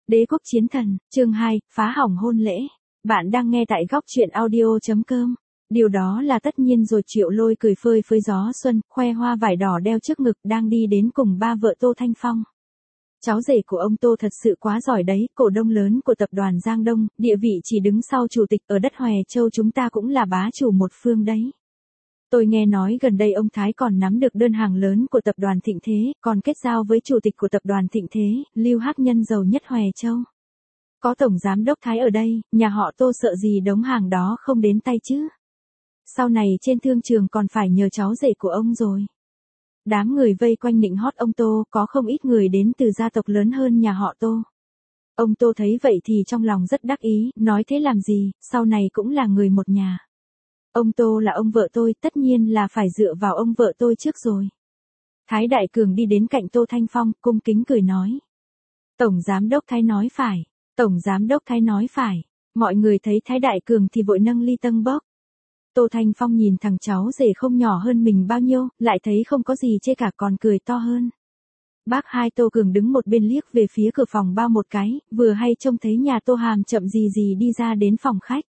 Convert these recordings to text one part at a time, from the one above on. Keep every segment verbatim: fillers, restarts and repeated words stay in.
Đế quốc chiến thần, chương hai, phá hỏng hôn lễ. Bạn đang nghe tại góc truyện audio chấm com. Điều đó là tất nhiên rồi. Triệu Lôi cười phơi phới gió xuân, khoe hoa vải đỏ đeo trước ngực đang đi đến cùng ba vợ Tô Thanh Phong. Cháu rể của ông Tô thật sự quá giỏi đấy, cổ đông lớn của tập đoàn Giang Đông, địa vị chỉ đứng sau chủ tịch ở đất Hòe Châu chúng ta cũng là bá chủ một phương đấy. Tôi nghe nói gần đây ông Thái còn nắm được đơn hàng lớn của tập đoàn Thịnh Thế, còn kết giao với chủ tịch của tập đoàn Thịnh Thế, Lưu Hắc Nhân giàu nhất Hòe Châu. Có tổng giám đốc Thái ở đây, nhà họ Tô sợ gì đống hàng đó không đến tay chứ. Sau này trên thương trường còn phải nhờ cháu rể của ông rồi. Đám người vây quanh nịnh hót ông Tô, có không ít người đến từ gia tộc lớn hơn nhà họ Tô. Ông Tô thấy vậy thì trong lòng rất đắc ý, nói thế làm gì, sau này cũng là người một nhà. Ông Tô là ông vợ tôi, tất nhiên là phải dựa vào ông vợ tôi trước rồi. Thái Đại Cường đi đến cạnh Tô Thanh Phong, cung kính cười nói. Tổng giám đốc Thái nói phải, tổng giám đốc Thái nói phải. Mọi người thấy Thái Đại Cường thì vội nâng ly tâng bốc. Tô Thanh Phong nhìn thằng cháu rể không nhỏ hơn mình bao nhiêu, lại thấy không có gì chê cả còn cười to hơn. Bác hai Tô Cường đứng một bên liếc về phía cửa phòng bao một cái, vừa hay trông thấy nhà Tô Hàm chậm gì gì đi ra đến phòng khách.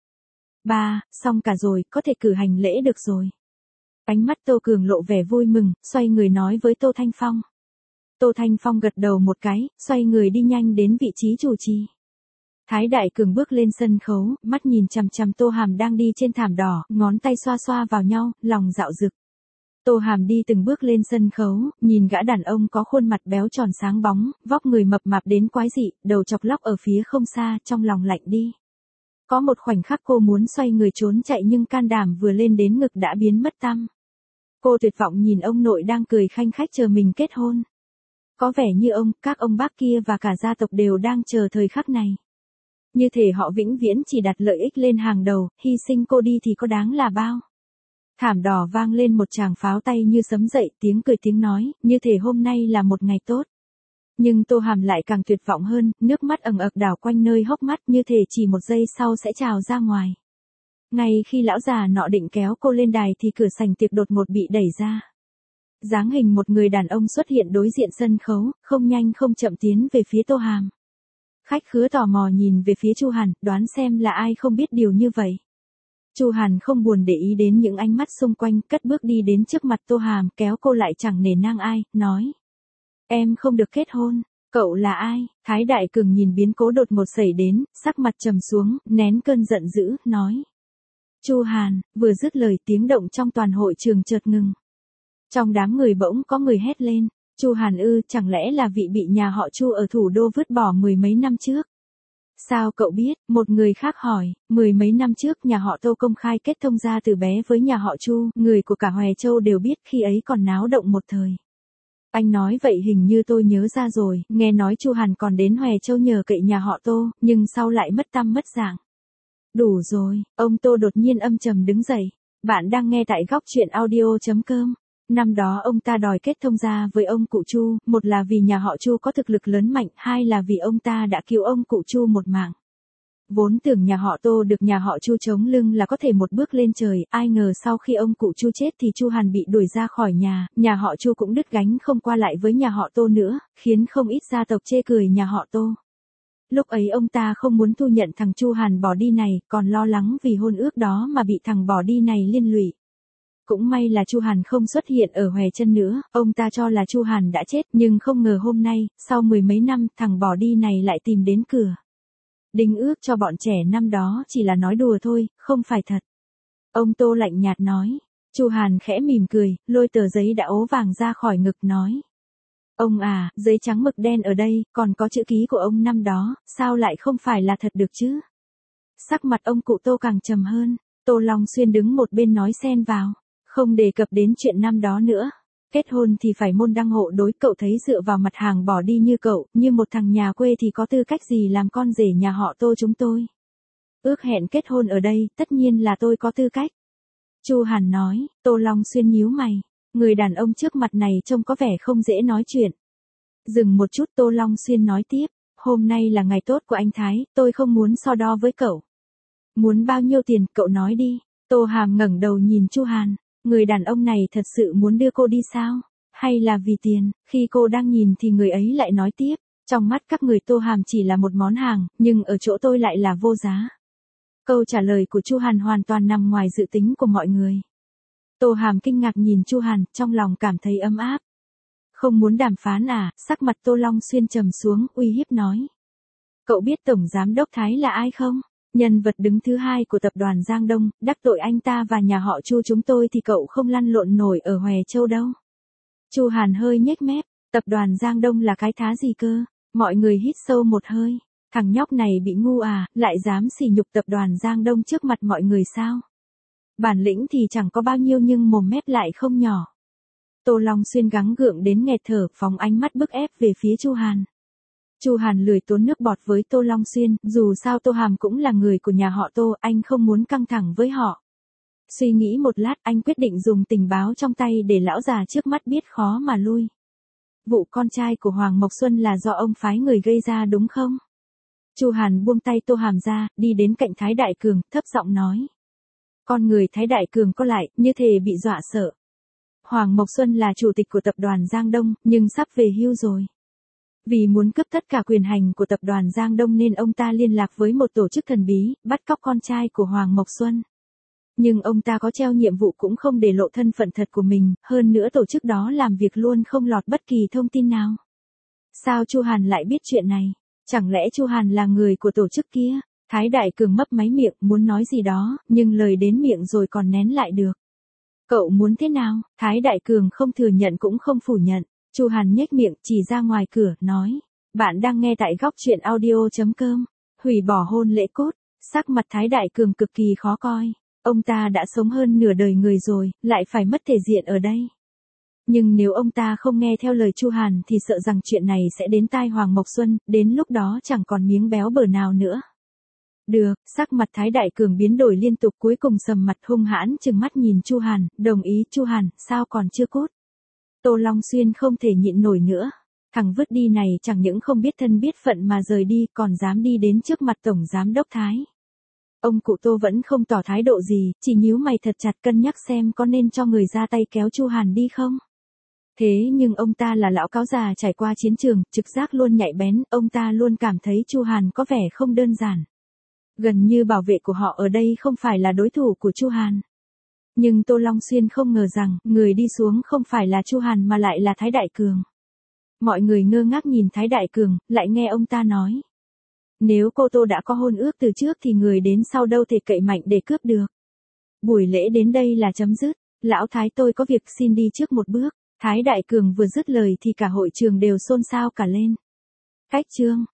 Ba, xong cả rồi, có thể cử hành lễ được rồi. Ánh mắt Tô Cường lộ vẻ vui mừng, xoay người nói với Tô Thanh Phong. Tô Thanh Phong gật đầu một cái, xoay người đi nhanh đến vị trí chủ trì. Thái Đại Cường bước lên sân khấu, mắt nhìn chằm chằm Tô Hàm đang đi trên thảm đỏ, ngón tay xoa xoa vào nhau, lòng dạo dực. Tô Hàm đi từng bước lên sân khấu, nhìn gã đàn ông có khuôn mặt béo tròn sáng bóng, vóc người mập mạp đến quái dị, đầu chọc lóc ở phía không xa, trong lòng lạnh đi. Có một khoảnh khắc cô muốn xoay người trốn chạy nhưng can đảm vừa lên đến ngực đã biến mất tăm. Cô tuyệt vọng nhìn ông nội đang cười khanh khách chờ mình kết hôn. Có vẻ như ông, các ông bác kia và cả gia tộc đều đang chờ thời khắc này. Như thể họ vĩnh viễn chỉ đặt lợi ích lên hàng đầu, hy sinh cô đi thì có đáng là bao. Thảm đỏ vang lên một tràng pháo tay như sấm dậy, tiếng cười tiếng nói, như thể hôm nay là một ngày tốt. Nhưng Tô Hàm lại càng tuyệt vọng hơn, nước mắt ẩn ực đảo quanh nơi hốc mắt như thể chỉ một giây sau sẽ trào ra ngoài. Ngay khi lão già nọ định kéo cô lên đài thì cửa sảnh tiệc đột ngột bị đẩy ra. Dáng hình một người đàn ông xuất hiện đối diện sân khấu, không nhanh không chậm tiến về phía Tô Hàm. Khách khứa tò mò nhìn về phía Chu Hàn, đoán xem là ai không biết điều như vậy. Chu Hàn không buồn để ý đến những ánh mắt xung quanh, cất bước đi đến trước mặt Tô Hàm, kéo cô lại chẳng nể nang ai, nói. Em không được kết hôn, cậu là ai? Thái Đại Cường nhìn biến cố đột ngột xảy đến, sắc mặt trầm xuống, nén cơn giận dữ, nói. Chu Hàn, vừa dứt lời tiếng động trong toàn hội trường chợt ngừng. Trong đám người bỗng có người hét lên. Chu Hàn ư, chẳng lẽ là vị bị nhà họ Chu ở thủ đô vứt bỏ mười mấy năm trước? Sao cậu biết? Một người khác hỏi, mười mấy năm trước nhà họ Tô công khai kết thông gia từ bé với nhà họ Chu, người của cả Hòe Châu đều biết, khi ấy còn náo động một thời. Anh nói vậy hình như tôi nhớ ra rồi, nghe nói Chu Hàn còn đến Hòe Châu nhờ cậy nhà họ Tô, nhưng sau lại mất tăm mất dạng. Đủ rồi, ông Tô đột nhiên âm trầm đứng dậy. Bạn đang nghe tại góc truyện audio chấm com. Năm đó ông ta đòi kết thông gia với ông cụ Chu, một là vì nhà họ Chu có thực lực lớn mạnh, hai là vì ông ta đã cứu ông cụ Chu một mạng. Vốn tưởng nhà họ Tô được nhà họ Chu chống lưng là có thể một bước lên trời, ai ngờ sau khi ông cụ Chu chết thì Chu Hàn bị đuổi ra khỏi nhà, nhà họ Chu cũng đứt gánh không qua lại với nhà họ Tô nữa, khiến không ít gia tộc chê cười nhà họ Tô. Lúc ấy ông ta không muốn thu nhận thằng Chu Hàn bỏ đi này, còn lo lắng vì hôn ước đó mà bị thằng bỏ đi này liên lụy. Cũng may là Chu Hàn không xuất hiện ở Hòe Chân nữa, ông ta cho là Chu Hàn đã chết, nhưng không ngờ hôm nay, sau mười mấy năm, thằng bỏ đi này lại tìm đến cửa. Đính ước cho bọn trẻ năm đó chỉ là nói đùa thôi, không phải thật. Ông Tô lạnh nhạt nói. Chu Hàn khẽ mỉm cười, lôi tờ giấy đã ố vàng ra khỏi ngực nói. Ông à, giấy trắng mực đen ở đây, còn có chữ ký của ông năm đó, sao lại không phải là thật được chứ? Sắc mặt ông cụ Tô càng trầm hơn, Tô Long Xuyên đứng một bên nói xen vào. Không đề cập đến chuyện năm đó nữa. Kết hôn thì phải môn đăng hộ đối, cậu thấy dựa vào mặt hàng bỏ đi như cậu, như một thằng nhà quê thì có tư cách gì làm con rể nhà họ Tô chúng tôi. Ước hẹn kết hôn ở đây, tất nhiên là tôi có tư cách. Chu Hàn nói. Tô Long Xuyên nhíu mày. Người đàn ông trước mặt này trông có vẻ không dễ nói chuyện. Dừng một chút, Tô Long Xuyên nói tiếp. Hôm nay là ngày tốt của anh Thái, tôi không muốn so đo với cậu. Muốn bao nhiêu tiền, cậu nói đi. Tô Hàm ngẩng đầu nhìn Chu Hàn. Người đàn ông này thật sự muốn đưa cô đi sao? Hay là vì tiền? Khi cô đang nhìn thì người ấy lại nói tiếp. Trong mắt các người Tô Hàm chỉ là một món hàng, nhưng ở chỗ tôi lại là vô giá. Câu trả lời của Chu Hàn hoàn toàn nằm ngoài dự tính của mọi người. Tô Hàm kinh ngạc nhìn Chu Hàn, trong lòng cảm thấy ấm áp. Không muốn đàm phán à? Sắc mặt Tô Long Xuyên trầm xuống, uy hiếp nói. Cậu biết Tổng Giám Đốc Thái là ai không? Nhân vật đứng thứ hai của tập đoàn Giang Đông, đắc tội anh ta và nhà họ Chu chúng tôi thì cậu không lăn lộn nổi ở Hòe Châu đâu. Chu Hàn hơi nhếch mép, tập đoàn Giang Đông là cái thá gì cơ? Mọi người hít sâu một hơi. Thằng nhóc này bị ngu à, lại dám sỉ nhục tập đoàn Giang Đông trước mặt mọi người sao? Bản lĩnh thì chẳng có bao nhiêu nhưng mồm mép lại không nhỏ. Tô Long Xuyên gắng gượng đến nghẹt thở, phóng ánh mắt bức ép về phía Chu Hàn. Chu Hàn lười tốn nước bọt với Tô Long Xuyên, dù sao Tô Hàm cũng là người của nhà họ Tô, anh không muốn căng thẳng với họ. Suy nghĩ một lát, anh quyết định dùng tình báo trong tay để lão già trước mắt biết khó mà lui. Vụ con trai của Hoàng Mộc Xuân là do ông phái người gây ra đúng không? Chu Hàn buông tay Tô Hàm ra, đi đến cạnh Thái Đại Cường, thấp giọng nói. Con người Thái Đại Cường co lại, như thể bị dọa sợ. Hoàng Mộc Xuân là chủ tịch của tập đoàn Giang Đông, nhưng sắp về hưu rồi. Vì muốn cướp tất cả quyền hành của tập đoàn Giang Đông nên ông ta liên lạc với một tổ chức thần bí, bắt cóc con trai của Hoàng Mộc Xuân. Nhưng ông ta có treo nhiệm vụ cũng không để lộ thân phận thật của mình, hơn nữa tổ chức đó làm việc luôn không lọt bất kỳ thông tin nào. Sao Chu Hàn lại biết chuyện này? Chẳng lẽ Chu Hàn là người của tổ chức kia? Thái Đại Cường mấp máy miệng, muốn nói gì đó, nhưng lời đến miệng rồi còn nén lại được. Cậu muốn thế nào? Thái Đại Cường không thừa nhận cũng không phủ nhận. Chu Hàn nhếch miệng, chỉ ra ngoài cửa, nói. Bạn đang nghe tại góc truyện audio chấm com. Hủy bỏ hôn lễ cốt. Sắc mặt Thái Đại Cường cực kỳ khó coi. Ông ta đã sống hơn nửa đời người rồi, lại phải mất thể diện ở đây. Nhưng nếu ông ta không nghe theo lời Chu Hàn thì sợ rằng chuyện này sẽ đến tai Hoàng Mộc Xuân, đến lúc đó chẳng còn miếng béo bở nào nữa. Được, sắc mặt Thái Đại Cường biến đổi liên tục, cuối cùng sầm mặt hung hãn trừng mắt nhìn Chu Hàn, đồng ý. Chu Hàn, sao còn chưa cút? Tô Long Xuyên không thể nhịn nổi nữa. Thằng vứt đi này chẳng những không biết thân biết phận mà rời đi, còn dám đi đến trước mặt Tổng Giám Đốc Thái. Ông cụ Tô vẫn không tỏ thái độ gì, chỉ nhíu mày thật chặt cân nhắc xem có nên cho người ra tay kéo Chu Hàn đi không. Thế nhưng ông ta là lão cáo già trải qua chiến trường, trực giác luôn nhạy bén, ông ta luôn cảm thấy Chu Hàn có vẻ không đơn giản. Gần như bảo vệ của họ ở đây không phải là đối thủ của Chu Hàn. Nhưng Tô Long Xuyên không ngờ rằng, người đi xuống không phải là Chu Hàn mà lại là Thái Đại Cường. Mọi người ngơ ngác nhìn Thái Đại Cường, lại nghe ông ta nói. Nếu cô Tô đã có hôn ước từ trước thì người đến sau đâu thể cậy mạnh để cướp được. Buổi lễ đến đây là chấm dứt, lão Thái tôi có việc xin đi trước một bước. Thái Đại Cường vừa dứt lời thì cả hội trường đều xôn xao cả lên. Cách chương.